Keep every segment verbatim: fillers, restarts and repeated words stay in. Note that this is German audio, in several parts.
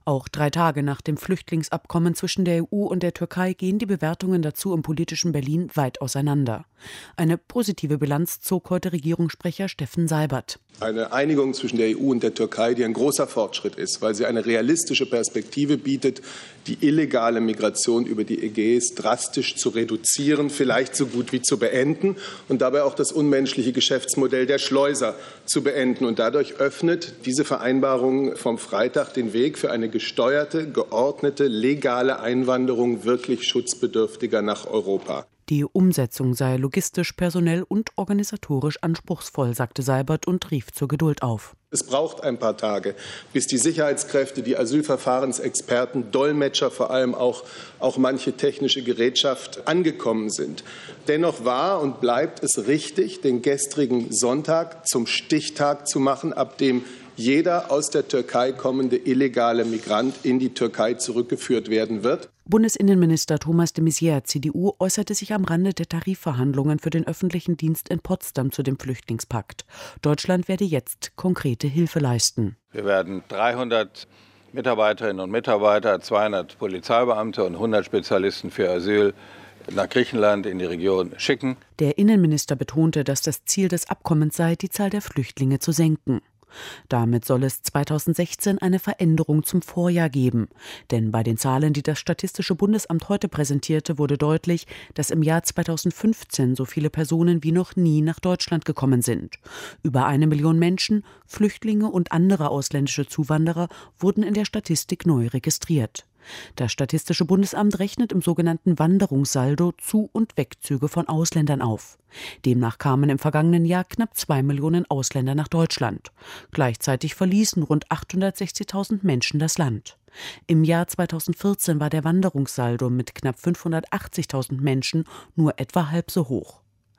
Auch drei Tage nach dem Flüchtlingsabkommen zwischen der E U und der Türkei gehen die Bewertungen dazu im politischen Berlin weit auseinander. Eine positive Bilanz zog heute Regierungssprecher Steffen Seibert. Eine Einigung zwischen der E U und der Türkei, die ein großer Fortschritt ist, weil sie eine realistische Perspektive bietet, die illegale Migration über die Ägäis drastisch zu reduzieren, vielleicht so gut wie zu beenden und dabei auch das unmenschliche Geschäftsmodell der Schleuser zu beenden. Und dadurch öffnet diese Vereinbarung vom Freitag den Weg für eine gesteuerte, geordnete, legale Einwanderung wirklich Schutzbedürftiger nach Europa. Die Umsetzung sei logistisch, personell und organisatorisch anspruchsvoll, sagte Seibert und rief zur Geduld auf. Es braucht ein paar Tage, bis die Sicherheitskräfte, die Asylverfahrensexperten, Dolmetscher, vor allem auch, auch manche technische Gerätschaft angekommen sind. Dennoch war und bleibt es richtig, den gestrigen Sonntag zum Stichtag zu machen, ab dem jeder aus der Türkei kommende illegale Migrant in die Türkei zurückgeführt werden wird. Bundesinnenminister Thomas de Maizière, C D U, äußerte sich am Rande der Tarifverhandlungen für den öffentlichen Dienst in Potsdam zu dem Flüchtlingspakt. Deutschland werde jetzt konkrete Hilfe leisten. Wir werden dreihundert Mitarbeiterinnen und Mitarbeiter, zweihundert Polizeibeamte und hundert Spezialisten für Asyl nach Griechenland in die Region schicken. Der Innenminister betonte, dass das Ziel des Abkommens sei, die Zahl der Flüchtlinge zu senken. Damit soll es zweitausendsechzehn eine Veränderung zum Vorjahr geben. Denn bei den Zahlen, die das Statistische Bundesamt heute präsentierte, wurde deutlich, dass im Jahr zweitausendfünfzehn so viele Personen wie noch nie nach Deutschland gekommen sind. Über eine Million Menschen, Flüchtlinge und andere ausländische Zuwanderer wurden in der Statistik neu registriert. Das Statistische Bundesamt rechnet im sogenannten Wanderungssaldo Zu- und Wegzüge von Ausländern auf. Demnach kamen im vergangenen Jahr knapp zwei Millionen Ausländer nach Deutschland. Gleichzeitig verließen rund achthundertsechzigtausend Menschen das Land. Im Jahr zweitausendvierzehn war der Wanderungssaldo mit knapp fünfhundertachtzigtausend Menschen nur etwa halb so hoch.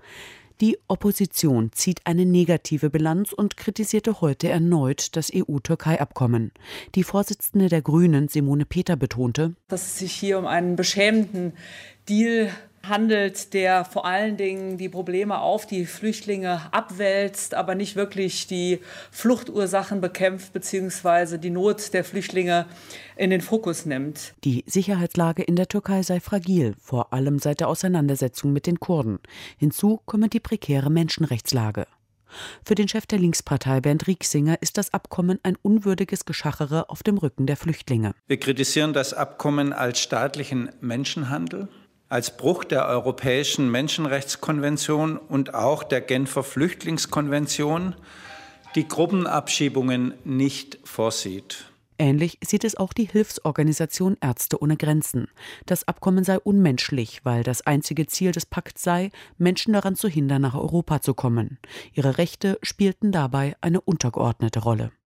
Die Opposition zieht eine negative Bilanz und kritisierte heute erneut das E U-Türkei-Abkommen. Die Vorsitzende der Grünen, Simone Peter, betonte, dass es sich hier um einen beschämenden Deal handelt, der vor allen Dingen die Probleme auf die Flüchtlinge abwälzt, aber nicht wirklich die Fluchtursachen bekämpft bzw. die Not der Flüchtlinge in den Fokus nimmt. Die Sicherheitslage in der Türkei sei fragil, vor allem seit der Auseinandersetzung mit den Kurden. Hinzu komme die prekäre Menschenrechtslage. Für den Chef der Linkspartei Bernd Rieksinger ist das Abkommen ein unwürdiges Geschachere auf dem Rücken der Flüchtlinge. Wir kritisieren das Abkommen als staatlichen Menschenhandel, als Bruch der Europäischen Menschenrechtskonvention und auch der Genfer Flüchtlingskonvention, die Gruppenabschiebungen nicht vorsieht. Ähnlich sieht es auch die Hilfsorganisation Ärzte ohne Grenzen. Das Abkommen sei unmenschlich, weil das einzige Ziel des Pakts sei, Menschen daran zu hindern, nach Europa zu kommen. Ihre Rechte spielten dabei eine untergeordnete Rolle.